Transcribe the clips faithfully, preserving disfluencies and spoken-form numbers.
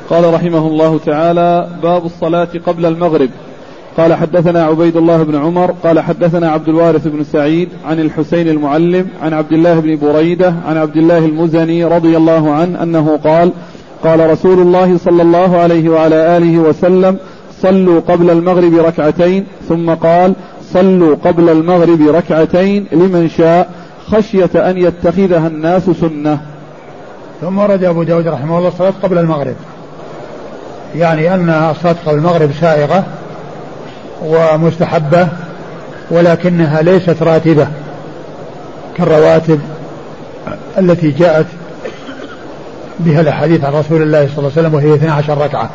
قال رحمه الله تعالى: باب الصلاة قبل المغرب. قال حدثنا عبيد الله بن عمر قال حدثنا عبد الوارث بن سعيد عن الحسين المعلم عن عبد الله بن بريدة عن عبد الله المزني رضي الله عنه أنه قال: قال رسول الله صلى الله عليه وعلى آله وسلم: صلوا قبل المغرب ركعتين، ثم قال: صلوا قبل المغرب ركعتين لمن شاء خشية أن يتخذها الناس سنة. ثم ورد أبو داود رحمه الله الصلاة قبل المغرب، يعني أن الصلاة قبل المغرب سائغة ومستحبة، ولكنها ليست راتبة كالرواتب التي جاءت بها الحديث عن رسول الله صلى الله عليه وسلم وهي اثنتا عشرة ركعة.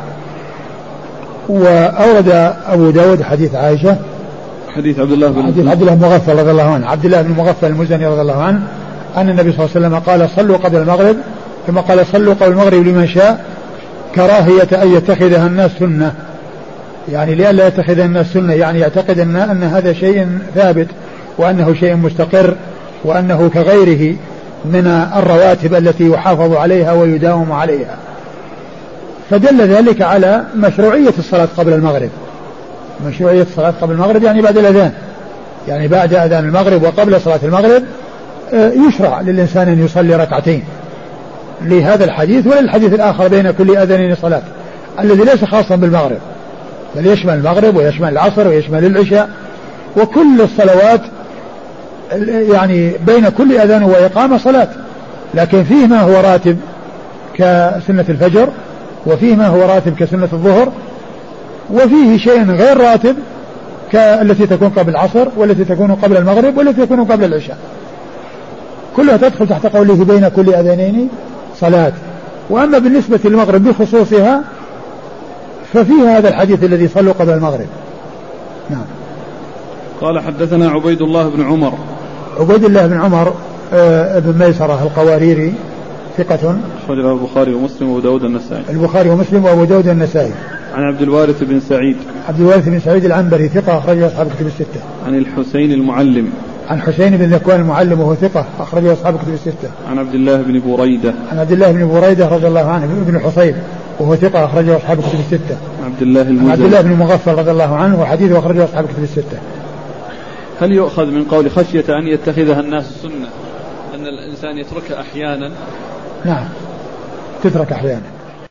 وأورد أبو داود حديث عائشة، حديث عبد الله بن حديث عبد الله بن مغفل رضي الله عنه عبد الله بن مغفل المزني رضي الله عنه أن النبي صلى الله عليه وسلم قال: صلوا قبل المغرب، ثم قال: صلوا قبل المغرب لمن شاء كراهية أن يتخذها الناس سنة، يعني لئلا يتخذها الناس سنة، يعني يعتقد أن, أن هذا شيء ثابت وأنه شيء مستقر وأنه كغيره من الرواتب التي يحافظ عليها ويداوم عليها. فدل ذلك على مشروعية الصلاة قبل المغرب، مشروعية الصلاة قبل المغرب يعني بعد الأذان، يعني بعد أذان المغرب وقبل صلاة المغرب يشرع للإنسان أن يصلي ركعتين لهذا الحديث وللحديث الآخر بين كل أذانين صلاة الذي ليس خاصا بالمغرب بل يشمل المغرب ويشمل العصر ويشمل العشاء وكل الصلوات، يعني بين كل أذان وإقامة صلاة، لكن فيه ما هو راتب كسنة الفجر، وفيه ما هو راتب كسنة الظهر، وفيه شيء غير راتب كالتي تكون قبل العصر والتي تكون قبل المغرب والتي تكون قبل العشاء، كلها تدخل تحت قوله بين كل أذانين صلاة. وأما بالنسبة للمغرب بخصوصها ففيها هذا الحديث الذي صلوا قبل المغرب. نعم. قال حدثنا عبيد الله بن عمر. عبيد الله بن عمر آه بن ميسرة القواريري ثقة، أخرجه البخاري ومسلم وأبو داود النسائي. البخاري ومسلم وأبو داود النسائي. عن عبد الوارث بن سعيد. عبد الوارث بن سعيد العنبري ثقة، أخرجه أصحاب الكتب الستة. عن الحسين المعلم. عن حسين بن ذكوان المعلم وهو ثقة، أخرجه أصحاب الكتب الستة. عن عبد الله بن بريدة. عن عبد الله بن بريدة رضي الله عنه ابن الحصيب وهو ثقة، أخرجه أصحاب الكتب الستة. عبد الله المزني. عبد الله بن مغفل رضي الله عنه وحديثه أخرجه أصحاب الكتب الستة. هل يؤخذ من قول خشية أن يتخذها الناس سنة أن الإنسان يتركها أحيانا؟ نعم، تترك أحيانا.